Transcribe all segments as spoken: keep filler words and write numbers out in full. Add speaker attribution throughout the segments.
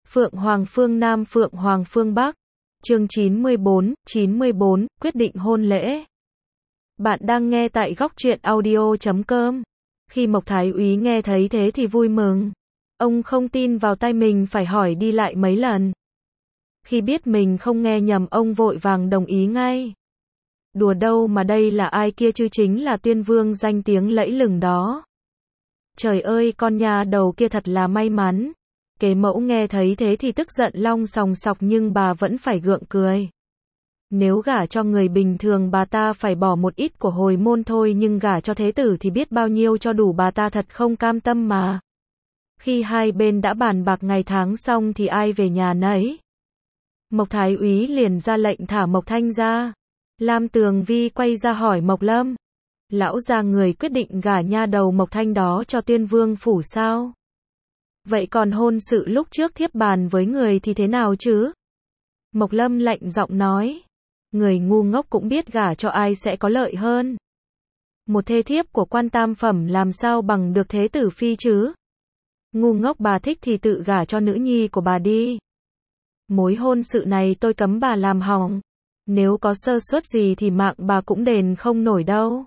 Speaker 1: Phượng Hoàng phương Nam Phượng Hoàng phương Bắc. Chương chín mươi bốn, chín mươi bốn, quyết định hôn lễ. Bạn đang nghe tại góc truyện audio chấm com. Khi Mộc Thái Úy nghe thấy thế thì vui mừng. Ông không tin vào tai mình, phải hỏi đi lại mấy lần. Khi biết mình không nghe nhầm, ông vội vàng đồng ý ngay. Đùa đâu mà đây là ai kia chứ, chính là Tuyên Vương danh tiếng lẫy lừng đó. Trời ơi, con nhà đầu kia thật là may mắn. Kế mẫu nghe thấy thế thì tức giận long sòng sọc, nhưng bà vẫn phải gượng cười. Nếu gả cho người bình thường bà ta phải bỏ một ít của hồi môn thôi, nhưng gả cho thế tử thì biết bao nhiêu cho đủ, bà ta thật không cam tâm mà. Khi hai bên đã bàn bạc ngày tháng xong thì ai về nhà nấy. Mộc Thái Úy liền ra lệnh thả Mộc Thanh ra. Lam Tường Vi quay ra hỏi Mộc Lâm: lão gia người quyết định gả nha đầu Mộc Thanh đó cho Tuyên Vương phủ sao? Vậy còn hôn sự lúc trước thiếp bàn với người thì thế nào chứ? Mộc Lâm lạnh giọng nói: người ngu ngốc cũng biết gả cho ai sẽ có lợi hơn. Một thê thiếp của quan tam phẩm làm sao bằng được thế tử phi chứ? Ngu ngốc, bà thích thì tự gả cho nữ nhi của bà đi. Mối hôn sự này tôi cấm bà làm hỏng. Nếu có sơ suất gì thì mạng bà cũng đền không nổi đâu.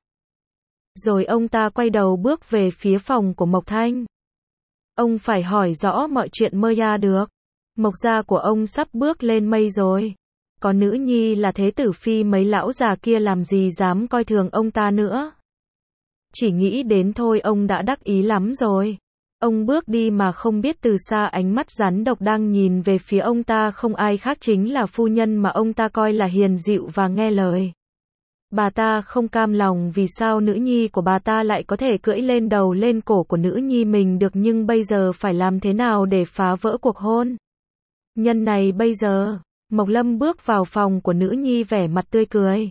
Speaker 1: Rồi ông ta quay đầu bước về phía phòng của Mộc Thanh. Ông phải hỏi rõ mọi chuyện mới ra được. Mộc gia của ông sắp bước lên mây rồi. Có nữ nhi là thế tử phi, mấy lão già kia làm gì dám coi thường ông ta nữa. Chỉ nghĩ đến thôi ông đã đắc ý lắm rồi. Ông bước đi mà không biết từ xa ánh mắt rắn độc đang nhìn về phía ông ta không ai khác chính là phu nhân mà ông ta coi là hiền dịu và nghe lời. Bà ta không cam lòng vì sao nữ nhi của bà ta lại có thể cưỡi lên đầu lên cổ của nữ nhi mình được, nhưng bây giờ phải làm thế nào để phá vỡ cuộc hôn nhân này bây giờ? Mộc Lâm bước vào phòng của nữ nhi vẻ mặt tươi cười.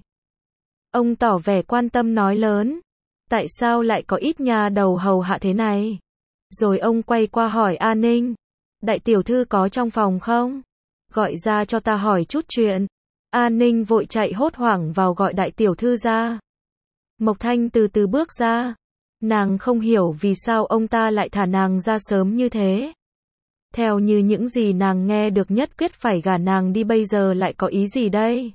Speaker 1: Ông tỏ vẻ quan tâm nói lớn: tại sao lại có ít nhà đầu hầu hạ thế này? Rồi ông quay qua hỏi A Ninh: đại tiểu thư có trong phòng không? Gọi ra cho ta hỏi chút chuyện. A Ninh vội chạy hốt hoảng vào gọi đại tiểu thư ra. Mộc Thanh từ từ bước ra. Nàng không hiểu vì sao ông ta lại thả nàng ra sớm như thế. Theo như những gì nàng nghe được, nhất quyết phải gả nàng đi, bây giờ lại có ý gì đây?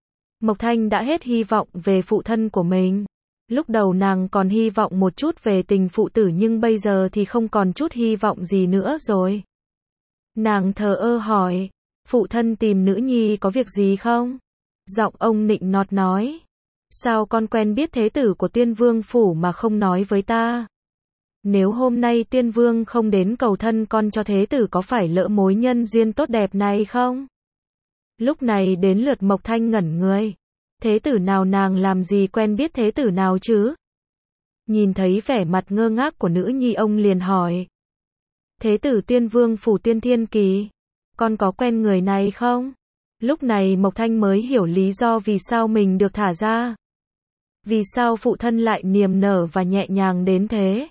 Speaker 1: Mộc Thanh đã hết hy vọng về phụ thân của mình. Lúc đầu nàng còn hy vọng một chút về tình phụ tử, nhưng bây giờ thì không còn chút hy vọng gì nữa rồi. Nàng thờ ơ hỏi: phụ thân tìm nữ nhi có việc gì không? Giọng ông nịnh nọt nói: sao con quen biết thế tử của Tuyên Vương phủ mà không nói với ta? Nếu hôm nay Tuyên Vương không đến cầu thân con cho thế tử, có phải lỡ mối nhân duyên tốt đẹp này không? Lúc này đến lượt Mộc Thanh ngẩn người. Thế tử nào, nàng làm gì quen biết thế tử nào chứ? Nhìn thấy vẻ mặt ngơ ngác của nữ nhi, ông liền hỏi: thế tử Tuyên Vương phủ Tuyên Thiên Kỳ, con có quen người này không? Lúc này Mộc Thanh mới hiểu lý do vì sao mình được thả ra. Vì sao phụ thân lại niềm nở và nhẹ nhàng đến thế?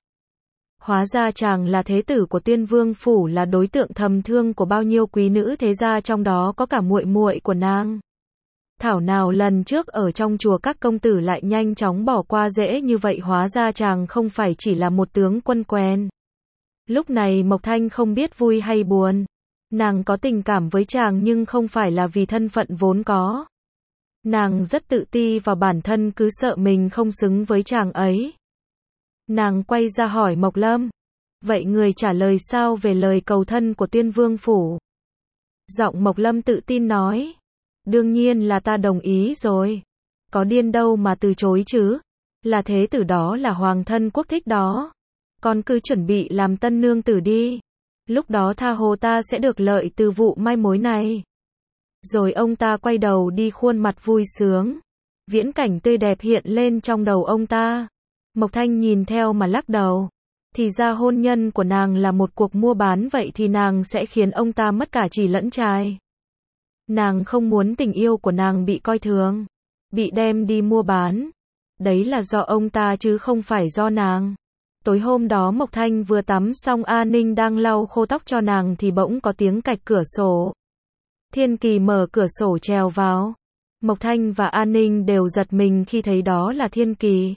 Speaker 1: Hóa ra chàng là thế tử của Tuyên Vương phủ, là đối tượng thầm thương của bao nhiêu quý nữ thế gia, trong đó có cả muội muội của nàng. Thảo nào lần trước ở trong chùa các công tử lại nhanh chóng bỏ qua dễ như vậy, hóa ra chàng không phải chỉ là một tướng quân quen. Lúc này Mộc Thanh không biết vui hay buồn. Nàng có tình cảm với chàng nhưng không phải là vì thân phận vốn có. Nàng rất tự ti vào bản thân, cứ sợ mình không xứng với chàng ấy. Nàng quay ra hỏi Mộc Lâm: vậy người trả lời sao về lời cầu thân của Tuyên Vương phủ? Giọng Mộc Lâm tự tin nói: đương nhiên là ta đồng ý rồi. Có điên đâu mà từ chối chứ. Là thế tử đó là hoàng thân quốc thích đó. Con cứ chuẩn bị làm tân nương tử đi. Lúc đó tha hồ ta sẽ được lợi từ vụ mai mối này. Rồi ông ta quay đầu đi, khuôn mặt vui sướng. Viễn cảnh tươi đẹp hiện lên trong đầu ông ta. Mộc Thanh nhìn theo mà lắc đầu. Thì ra hôn nhân của nàng là một cuộc mua bán, vậy thì nàng sẽ khiến ông ta mất cả chì lẫn trai. Nàng không muốn tình yêu của nàng bị coi thường, bị đem đi mua bán. Đấy là do ông ta chứ không phải do nàng. Tối hôm đó Mộc Thanh vừa tắm xong, A Ninh đang lau khô tóc cho nàng thì bỗng có tiếng cạch cửa sổ. Thiên Kỳ mở cửa sổ trèo vào. Mộc Thanh và A Ninh đều giật mình khi thấy đó là Thiên Kỳ.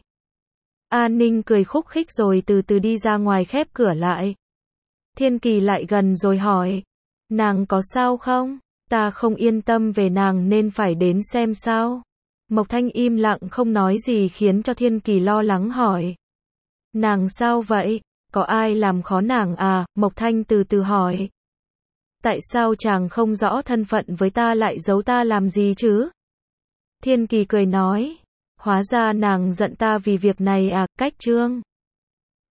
Speaker 1: A Ninh cười khúc khích rồi từ từ đi ra ngoài, khép cửa lại. Thiên Kỳ lại gần rồi hỏi: Nàng có sao không? Ta không yên tâm về nàng nên phải đến xem sao. Mộc Thanh im lặng không nói gì khiến cho Thiên Kỳ lo lắng hỏi. Nàng sao vậy? Có ai làm khó nàng à? Mộc Thanh từ từ hỏi. Tại sao chàng không rõ thân phận với ta lại giấu ta làm gì chứ? Thiên Kỳ cười nói. Hóa ra nàng giận ta vì việc này à, Cách Trương.